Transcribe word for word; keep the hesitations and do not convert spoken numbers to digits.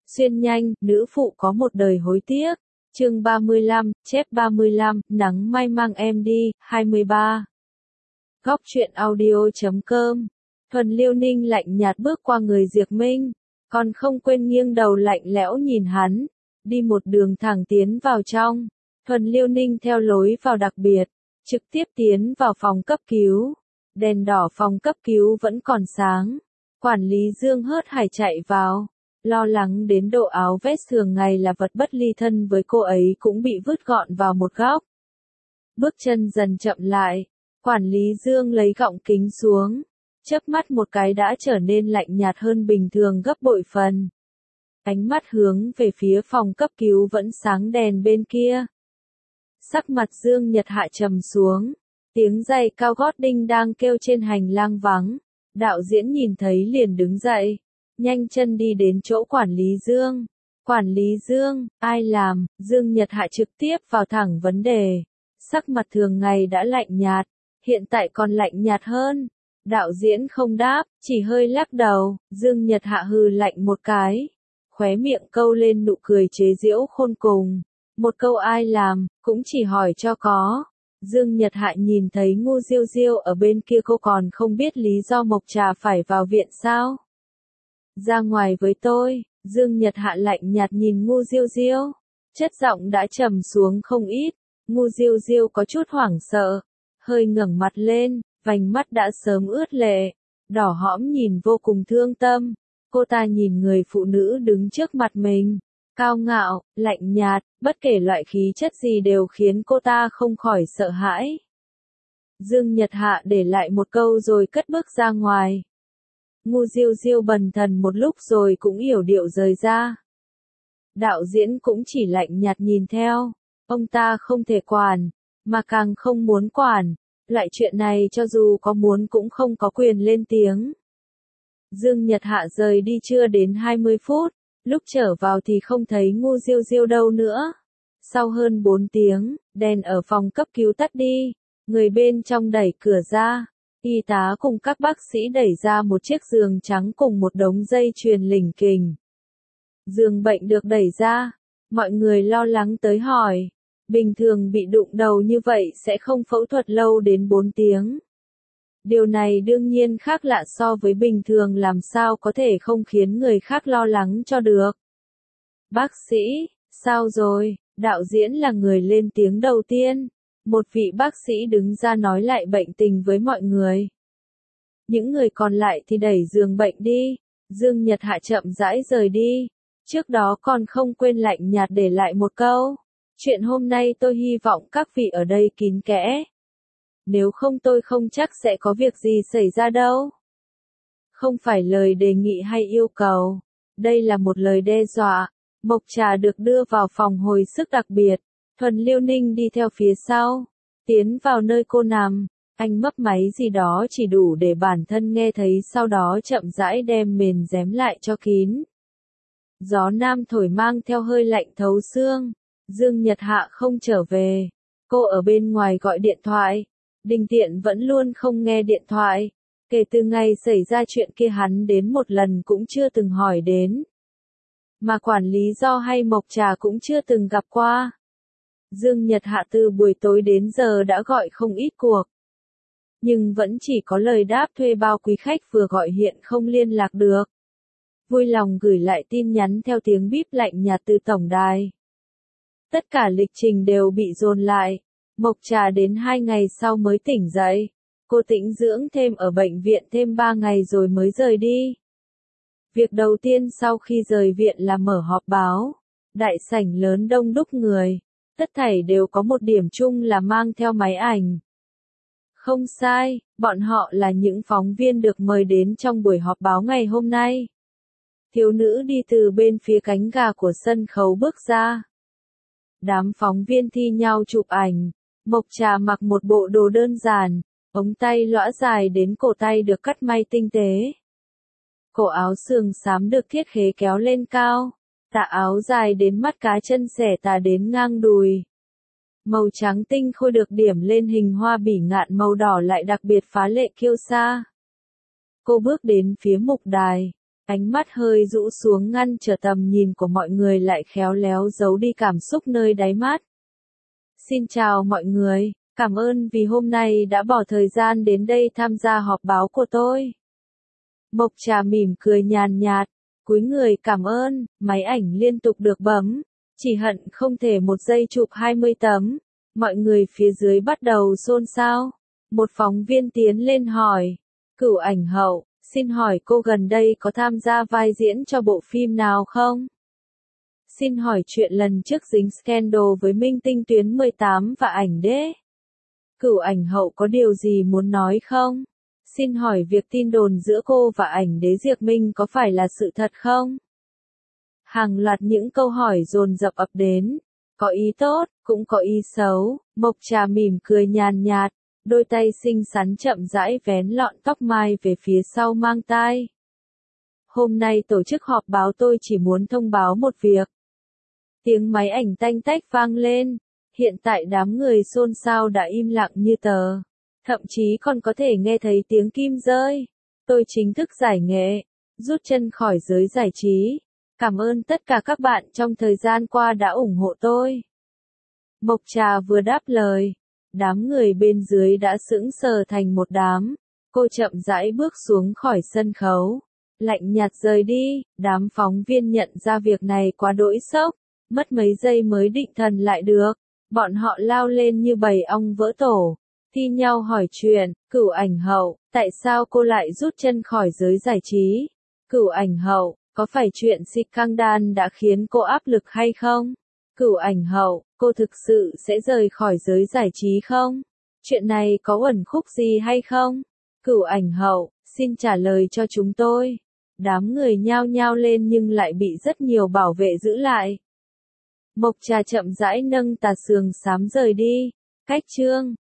Xuyên nhanh, nữ phụ có một đời hối tiếc. Chương ba mươi lăm, chép ba mươi lăm, nắng mai mang em đi, hai mươi ba. Góc truyện audio chấm com. Thuần Liêu Ninh lạnh nhạt bước qua người Diệp Minh, còn không quên nghiêng đầu lạnh lẽo nhìn hắn, đi một đường thẳng tiến vào trong. Thuần Liêu Ninh theo lối vào đặc biệt, trực tiếp tiến vào phòng cấp cứu. Đèn đỏ phòng cấp cứu vẫn còn sáng. Quản lý Dương hớt hải chạy vào, lo lắng đến độ áo vest thường ngày là vật bất ly thân với cô ấy cũng bị vứt gọn vào một góc. Bước chân dần chậm lại, quản lý Dương lấy gọng kính xuống, chớp mắt một cái đã trở nên lạnh nhạt hơn bình thường gấp bội phần. Ánh mắt hướng về phía phòng cấp cứu vẫn sáng đèn bên kia. Sắc mặt Dương Nhật Hạ trầm xuống, tiếng giày cao gót đinh đang kêu trên hành lang vắng. Đạo diễn nhìn thấy liền đứng dậy, nhanh chân đi đến chỗ quản lý Dương. Quản lý Dương, ai làm? Dương Nhật Hạ trực tiếp vào thẳng vấn đề. Sắc mặt thường ngày đã lạnh nhạt, hiện tại còn lạnh nhạt hơn. Đạo diễn không đáp, chỉ hơi lắc đầu. Dương Nhật Hạ hừ lạnh một cái, khóe miệng câu lên nụ cười chế giễu khôn cùng. Một câu ai làm, cũng chỉ hỏi cho có. Dương Nhật Hạ nhìn thấy Ngô Diêu Diêu ở bên kia, cô còn không biết lý do Mộc Trà phải vào viện sao? Ra ngoài với tôi. Dương Nhật Hạ lạnh nhạt nhìn Ngô Diêu Diêu, chất giọng đã trầm xuống không ít. Ngô Diêu Diêu có chút hoảng sợ, hơi ngẩng mặt lên, vành mắt đã sớm ướt lệ, đỏ hõm nhìn vô cùng thương tâm. Cô ta nhìn người phụ nữ đứng trước mặt mình, cao ngạo, lạnh nhạt, bất kể loại khí chất gì đều khiến cô ta không khỏi sợ hãi. Dương Nhật Hạ để lại một câu rồi cất bước ra ngoài. Ngô Diêu Diêu bần thần một lúc rồi cũng hiểu điệu rời ra. Đạo diễn cũng chỉ lạnh nhạt nhìn theo, ông ta không thể quản, mà càng không muốn quản, loại chuyện này cho dù có muốn cũng không có quyền lên tiếng. Dương Nhật Hạ rời đi chưa đến hai mươi phút. Lúc trở vào thì không thấy Ngô Diêu Diêu đâu nữa. Sau hơn bốn tiếng, đèn ở phòng cấp cứu tắt đi, người bên trong đẩy cửa ra, y tá cùng các bác sĩ đẩy ra một chiếc giường trắng cùng một đống dây chuyền lỉnh kình. Giường bệnh được đẩy ra, mọi người lo lắng tới hỏi, bình thường bị đụng đầu như vậy sẽ không phẫu thuật lâu đến bốn tiếng. Điều này đương nhiên khác lạ so với bình thường, làm sao có thể không khiến người khác lo lắng cho được. Bác sĩ, sao rồi? Đạo diễn là người lên tiếng đầu tiên. Một vị bác sĩ đứng ra nói lại bệnh tình với mọi người. Những người còn lại thì đẩy giường bệnh đi. Dương Nhật Hạ chậm rãi rời đi. Trước đó còn không quên lạnh nhạt để lại một câu. Chuyện hôm nay tôi hy vọng các vị ở đây kín kẽ. Nếu không tôi không chắc sẽ có việc gì xảy ra đâu. Không phải lời đề nghị hay yêu cầu. Đây là một lời đe dọa. Mộc Trà được đưa vào phòng hồi sức đặc biệt. Thuần Liêu Ninh đi theo phía sau. Tiến vào nơi cô nằm. Anh mấp máy gì đó chỉ đủ để bản thân nghe thấy, sau đó chậm rãi đem mền rém lại cho kín. Gió nam thổi mang theo hơi lạnh thấu xương. Dương Nhật Hạ không trở về. Cô ở bên ngoài gọi điện thoại. Đinh Tiện vẫn luôn không nghe điện thoại. Kể từ ngày xảy ra chuyện kia hắn đến một lần cũng chưa từng hỏi đến. Mà quản lý Do hay Mộc Trà cũng chưa từng gặp qua. Dương Nhật Hạ từ buổi tối đến giờ đã gọi không ít cuộc. Nhưng vẫn chỉ có lời đáp thuê bao quý khách vừa gọi hiện không liên lạc được. Vui lòng gửi lại tin nhắn theo tiếng bíp lạnh nhạt từ tổng đài. Tất cả lịch trình đều bị dồn lại. Mộc Trà đến hai ngày sau mới tỉnh dậy. Cô tĩnh dưỡng thêm ở bệnh viện thêm ba ngày rồi mới rời đi. Việc đầu tiên sau khi rời viện là mở họp báo. Đại sảnh lớn đông đúc người. Tất thảy đều có một điểm chung là mang theo máy ảnh. Không sai, bọn họ là những phóng viên được mời đến trong buổi họp báo ngày hôm nay. Thiếu nữ đi từ bên phía cánh gà của sân khấu bước ra. Đám phóng viên thi nhau chụp ảnh. Mộc Trà mặc một bộ đồ đơn giản, ống tay lõa dài đến cổ tay được cắt may tinh tế. Cổ áo sườn xám được thiết khế kéo lên cao, tà áo dài đến mắt cá chân xẻ tà đến ngang đùi. Màu trắng tinh khôi được điểm lên hình hoa bỉ ngạn màu đỏ lại đặc biệt phá lệ kiêu sa. Cô bước đến phía mục đài, Ánh mắt hơi rũ xuống ngăn trở tầm nhìn của mọi người lại khéo léo giấu đi cảm xúc nơi đáy mắt. Xin chào mọi người, cảm ơn vì hôm nay đã bỏ thời gian đến đây tham gia họp báo của tôi. Mộc Trà mỉm cười nhàn nhạt, cúi người cảm ơn, máy ảnh liên tục được bấm, chỉ hận không thể một giây chụp hai mươi tấm. Mọi người phía dưới bắt đầu xôn xao. Một phóng viên tiến lên hỏi, Cửu Ảnh hậu, xin hỏi cô gần đây có tham gia vai diễn cho bộ phim nào không? Xin hỏi chuyện lần trước dính scandal với minh tinh Tuyến mười tám và Ảnh đế. Cửu Ảnh hậu có điều gì muốn nói không? Xin hỏi việc tin đồn giữa cô và Ảnh đế Diệp Minh có phải là sự thật không? Hàng loạt những câu hỏi dồn dập ập đến, có ý tốt, cũng có ý xấu. Mộc Trà mỉm cười nhàn nhạt, đôi tay xinh xắn chậm rãi vén lọn tóc mai về phía sau mang tai. Hôm nay tổ chức họp báo tôi chỉ muốn thông báo một việc. Tiếng máy ảnh tanh tách vang lên, hiện tại đám người xôn xao đã im lặng như tờ. Thậm chí còn có thể nghe thấy tiếng kim rơi. Tôi chính thức giải nghệ, rút chân khỏi giới giải trí. Cảm ơn tất cả các bạn trong thời gian qua đã ủng hộ tôi. Mộc Trà vừa đáp lời, đám người bên dưới đã sững sờ thành một đám. Cô chậm rãi bước xuống khỏi sân khấu, lạnh nhạt rời đi. Đám phóng viên nhận ra việc này quá đỗi sốc, mất mấy giây mới định thần lại được. Bọn họ lao lên như bầy ong vỡ tổ, thi nhau hỏi chuyện. Cửu Ảnh hậu, tại sao cô lại rút chân khỏi giới giải trí? Cửu Ảnh hậu, có phải chuyện scandal đã khiến cô áp lực hay không? Cửu Ảnh hậu, cô thực sự sẽ rời khỏi giới giải trí không? Chuyện này có uẩn khúc gì hay không? Cửu Ảnh hậu, xin trả lời cho chúng tôi. Đám người nhao nhao lên nhưng lại bị rất nhiều bảo vệ giữ lại. Mộc Trà chậm rãi nâng tà sườn xám rời đi. Cách chương